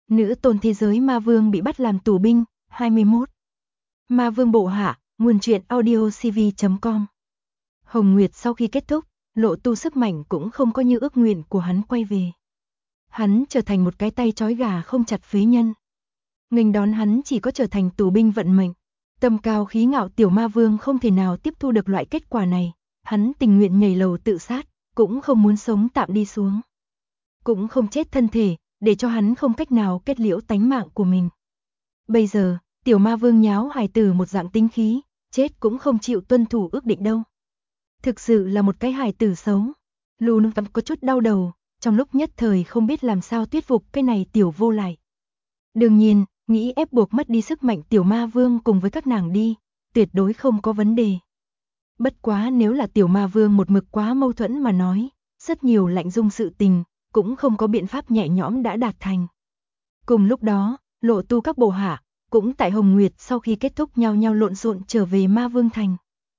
Nữ tôn thế giới ma vương bị bắt làm tù binh, 21. Ma vương bộ hạ, nguồn truyện audio cv.com. Hồng Nguyệt sau khi kết thúc, Lộ Tu sức mạnh cũng không có như ước nguyện của hắn quay về. Hắn trở thành một cái tay trói gà không chặt phế nhân. Nghênh đón hắn chỉ có trở thành tù binh vận mệnh. Tâm cao khí ngạo tiểu ma vương không thể nào tiếp thu được loại kết quả này. Hắn tình nguyện nhảy lầu tự sát, cũng không muốn sống tạm đi xuống. Cũng không chết thân thể, để cho hắn không cách nào kết liễu tánh mạng của mình. Bây giờ, tiểu ma vương nháo hài tử một dạng tinh khí, chết cũng không chịu tuân thủ ước định đâu. Thực sự là một cái hài tử xấu. Lù Nung có chút đau đầu, trong lúc nhất thời không biết làm sao thuyết phục cái này tiểu vô lại. Đương nhiên, nghĩ ép buộc mất đi sức mạnh tiểu ma vương cùng với các nàng đi, tuyệt đối không có vấn đề. Bất quá nếu là tiểu ma vương một mực quá mâu thuẫn mà nói, rất nhiều lạnh dung sự tình, cũng không có biện pháp nhẹ nhõm đã đạt thành. Cùng lúc đó, Lộ Tu các bộ hạ, cũng tại Hồng Nguyệt sau khi kết thúc nhau nhau lộn xộn trở về Ma Vương Thành.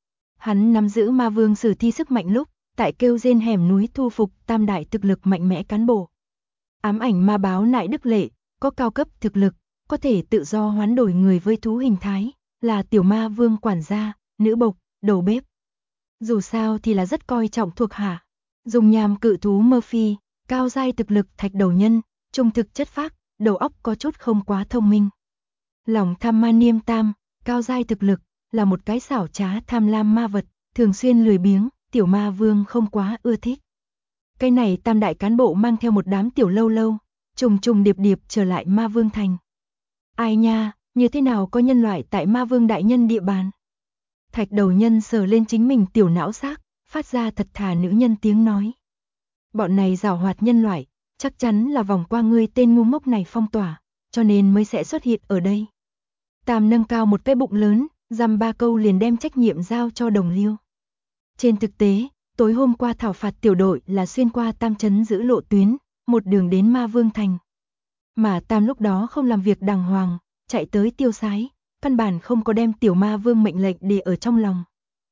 Hắn nắm giữ Ma Vương sử thi sức mạnh lúc, tại kêu rên hẻm núi thu phục tam đại thực lực mạnh mẽ cán bộ. Ám ảnh ma báo Nại Đức Lệ, có cao cấp thực lực, có thể tự do hoán đổi người với thú hình thái, là tiểu ma vương quản gia, nữ bộc, đầu bếp. Dù sao thì là rất coi trọng thuộc hạ. Dùng nhàm cự thú Murphy, cao giai thực lực thạch đầu nhân, trung thực chất phác, đầu óc có chút không quá thông minh. Lòng tham ma niêm tam, cao giai thực lực, là một cái xảo trá tham lam ma vật, thường xuyên lười biếng, tiểu ma vương không quá ưa thích. Cái này tam đại cán bộ mang theo một đám tiểu lâu lâu, trùng trùng điệp điệp trở lại Ma Vương Thành. Ai nha, như thế nào có nhân loại tại Ma Vương đại nhân địa bàn? Thạch đầu nhân sờ lên chính mình tiểu não xác, phát ra thật thà nữ nhân tiếng nói. Bọn này giảo hoạt nhân loại, chắc chắn là vòng qua ngươi tên ngu ngốc này phong tỏa, cho nên mới sẽ xuất hiện ở đây. Tam nâng cao một cái bụng lớn, dăm ba câu liền đem trách nhiệm giao cho Đồng Liêu. Trên thực tế, tối hôm qua thảo phạt tiểu đội là xuyên qua Tam trấn giữ lộ tuyến, một đường đến Ma Vương Thành. Mà Tam lúc đó không làm việc đàng hoàng, chạy tới tiêu sái, căn bản không có đem tiểu ma vương mệnh lệnh để ở trong lòng.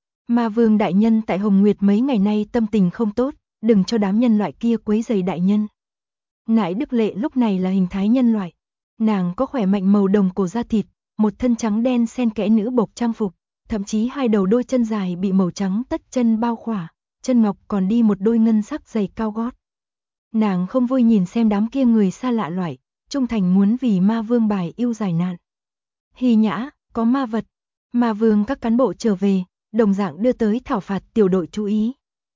Ma vương đại nhân tại Hồng Nguyệt mấy ngày nay tâm tình không tốt, đừng cho đám nhân loại kia quấy rầy đại nhân. Nại Đức Lệ lúc này là hình thái nhân loại. Nàng có khỏe mạnh màu đồng cổ da thịt, một thân trắng đen xen kẽ nữ bộc trang phục, thậm chí hai đầu đôi chân dài bị màu trắng tất chân bao khỏa, chân ngọc còn đi một đôi ngân sắc giày cao gót. Nàng không vui nhìn xem đám kia người xa lạ loại, trung thành muốn vì ma vương bài yêu giải nạn. Hy Nhã, có ma vật. Ma vương các cán bộ trở về, đồng dạng đưa tới thảo phạt tiểu đội chú ý.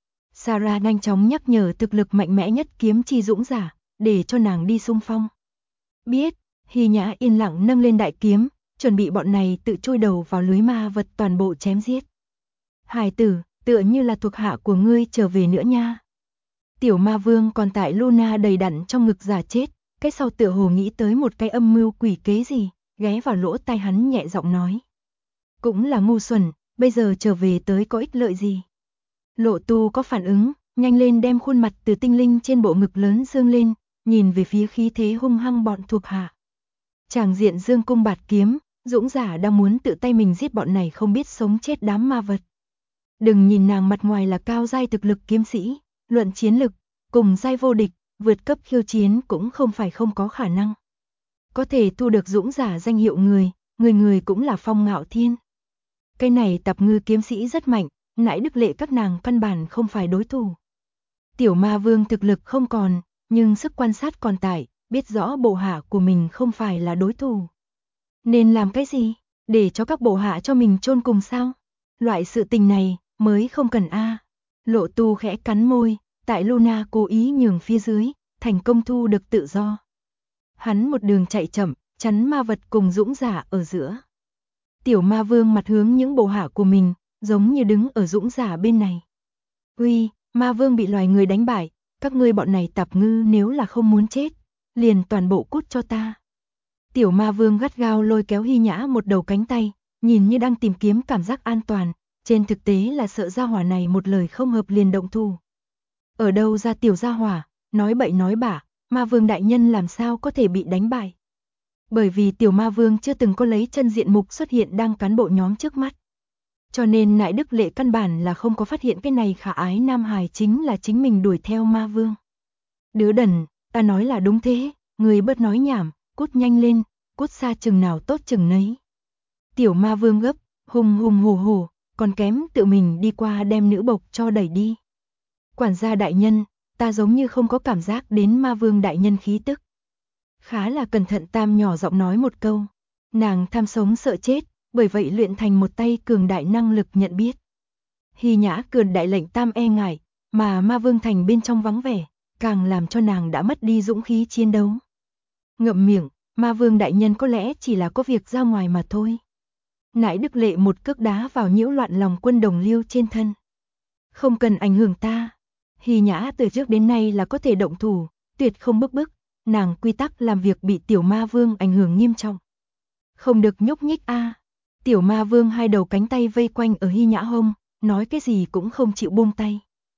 Sarah nhanh chóng nhắc nhở thực lực mạnh mẽ nhất kiếm chi dũng giả, để cho nàng đi xung phong. Biết, Hy Nhã yên lặng nâng lên đại kiếm, chuẩn bị bọn này tự chui đầu vào lưới ma vật toàn bộ chém giết. Hài tử, tựa như là thuộc hạ của ngươi trở về nữa nha. Tiểu ma vương còn tại Luna đầy đặn trong ngực giả chết, cái sau tựa hồ nghĩ tới một cái âm mưu quỷ kế gì, ghé vào lỗ tai hắn nhẹ giọng nói. Cũng là ngu xuẩn, bây giờ trở về tới có ích lợi gì. Lộ Tu có phản ứng, nhanh lên đem khuôn mặt từ tinh linh trên bộ ngực lớn dương lên, nhìn về phía khí thế hung hăng bọn thuộc hạ. Tràng diện dương cung bạt kiếm, dũng giả đang muốn tự tay mình giết bọn này không biết sống chết đám ma vật. Đừng nhìn nàng mặt ngoài là cao giai thực lực kiếm sĩ, luận chiến lực, cùng giai vô địch, vượt cấp khiêu chiến cũng không phải không có khả năng. Có thể thu được dũng giả danh hiệu người người cũng là Phong Ngạo Thiên. Cái này tập ngư kiếm sĩ rất mạnh, Nại Đức Lệ các nàng căn bản không phải đối thủ. Tiểu ma vương thực lực không còn, nhưng sức quan sát còn tại, biết rõ bộ hạ của mình không phải là đối thủ. Nên làm cái gì? Để cho các bộ hạ cho mình chôn cùng sao? Loại sự tình này mới không cần a. Lộ Tu khẽ cắn môi, tại Luna cố ý nhường phía dưới, thành công thu được tự do. Hắn một đường chạy chậm, chắn ma vật cùng dũng giả ở giữa. Tiểu ma vương mặt hướng những bộ hạ của mình, giống như đứng ở dũng giả bên này. Uy, ma vương bị loài người đánh bại, các ngươi bọn này tạp ngư nếu là không muốn chết, liền toàn bộ cút cho ta. Tiểu ma vương gắt gao lôi kéo Hy Nhã một đầu cánh tay, nhìn như đang tìm kiếm cảm giác an toàn, trên thực tế là sợ gia hỏa này một lời không hợp liền động thủ. Ở đâu ra tiểu gia hỏa, nói bậy nói bạ, ma vương đại nhân làm sao có thể bị đánh bại. Bởi vì tiểu ma vương chưa từng có lấy chân diện mục xuất hiện đang cán bộ nhóm trước mắt. Cho nên Nại Đức Lệ căn bản là không có phát hiện cái này khả ái nam hài chính là chính mình đuổi theo ma vương. Đứa đần, ta nói là đúng thế, người bớt nói nhảm, cút nhanh lên, cút xa chừng nào tốt chừng nấy. Tiểu ma vương gấp, hùng hùng hổ hổ, còn kém tự mình đi qua đem nữ bộc cho đẩy đi. Quản gia đại nhân, ta giống như không có cảm giác đến ma vương đại nhân khí tức. Khá là cẩn thận Tam nhỏ giọng nói một câu. Nàng tham sống sợ chết, bởi vậy luyện thành một tay cường đại năng lực nhận biết. Hy Nhã cường đại lệnh Tam e ngại, mà ma vương thành bên trong vắng vẻ, càng làm cho nàng đã mất đi dũng khí chiến đấu. Ngậm miệng, ma vương đại nhân có lẽ chỉ là có việc ra ngoài mà thôi. Nãi Đức Lệ một cước đá vào nhiễu loạn lòng quân đồng liêu trên thân. Không cần ảnh hưởng ta. Hy Nhã từ trước đến nay là có thể động thủ, tuyệt không bức, nàng quy tắc làm việc bị tiểu ma vương ảnh hưởng nghiêm trọng. Không được nhúc nhích a. Tiểu ma vương hai đầu cánh tay vây quanh ở Hy Nhã hông, nói cái gì cũng không chịu buông tay.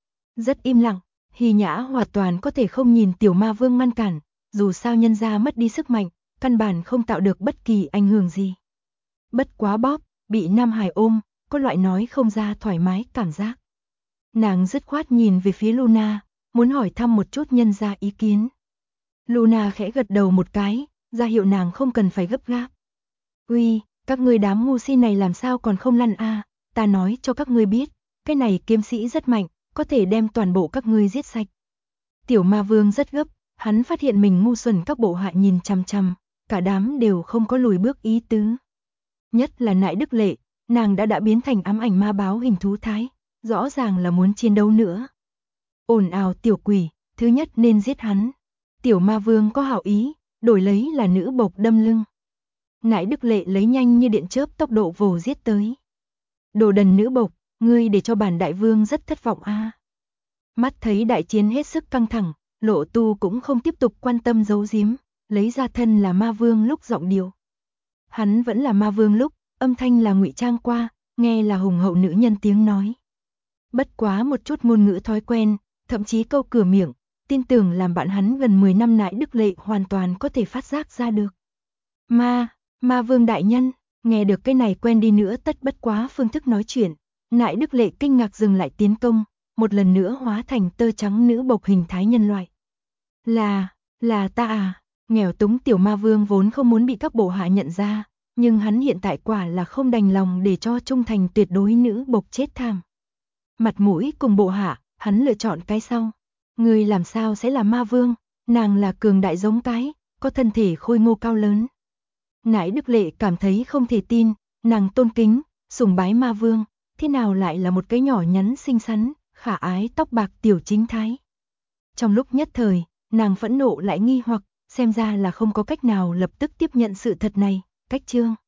Rất im lặng, Hy Nhã hoàn toàn có thể không nhìn tiểu ma vương ngăn cản, dù sao nhân gia mất đi sức mạnh, căn bản không tạo được bất kỳ ảnh hưởng gì. Bất quá bóp, bị Nam Hải ôm, có loại nói không ra thoải mái cảm giác. Nàng dứt khoát nhìn về phía Luna, muốn hỏi thăm một chút nhân gia ý kiến. Luna khẽ gật đầu một cái, ra hiệu nàng không cần phải gấp gáp. Uy, các ngươi đám ngu si này làm sao còn không lăn a? Ta nói cho các ngươi biết, cái này kiếm sĩ rất mạnh, có thể đem toàn bộ các ngươi giết sạch. Tiểu ma vương rất gấp, hắn phát hiện mình ngu xuẩn các bộ hạ nhìn chằm chằm, cả đám đều không có lùi bước ý tứ. Nhất là Nãi Đức Lệ, nàng đã biến thành ám ảnh ma báo hình thú thái, rõ ràng là muốn chiến đấu nữa. Ồn ào tiểu quỷ, thứ nhất nên giết hắn. Tiểu ma vương có hảo ý, đổi lấy là nữ bộc đâm lưng. Nãi Đức Lệ lấy nhanh như điện chớp tốc độ vồ giết tới. Đồ đần nữ bộc, ngươi để cho bản đại vương rất thất vọng a. Mắt thấy đại chiến hết sức căng thẳng, Lộ Tu cũng không tiếp tục quan tâm giấu giếm, lấy ra thân là ma vương lúc giọng điệu. Hắn vẫn là ma vương lúc, âm thanh là ngụy trang qua, nghe là hùng hậu nữ nhân tiếng nói. Bất quá một chút ngôn ngữ thói quen, thậm chí câu cửa miệng, tin tưởng làm bạn hắn gần 10 năm Nãi Đức Lệ hoàn toàn có thể phát giác ra được. Ma vương đại nhân, nghe được cái này quen đi nữa tất bất quá phương thức nói chuyện, Nãi Đức Lệ kinh ngạc dừng lại tiến công, một lần nữa hóa thành tơ trắng nữ bộc hình thái nhân loại. Là ta à? Nghèo túng tiểu ma vương vốn không muốn bị các bộ hạ nhận ra, nhưng hắn hiện tại quả là không đành lòng để cho trung thành tuyệt đối nữ bộc chết thảm. Mặt mũi cùng bộ hạ, hắn lựa chọn cái sau. Người làm sao sẽ là ma vương? Nàng là cường đại giống cái, có thân thể khôi ngô cao lớn. Nãi Đức Lệ cảm thấy không thể tin, nàng tôn kính, sùng bái ma vương, thế nào lại là một cái nhỏ nhắn xinh xắn, khả ái tóc bạc tiểu chính thái. Trong lúc nhất thời, nàng phẫn nộ lại nghi hoặc, xem ra là không có cách nào lập tức tiếp nhận sự thật này, cách chương.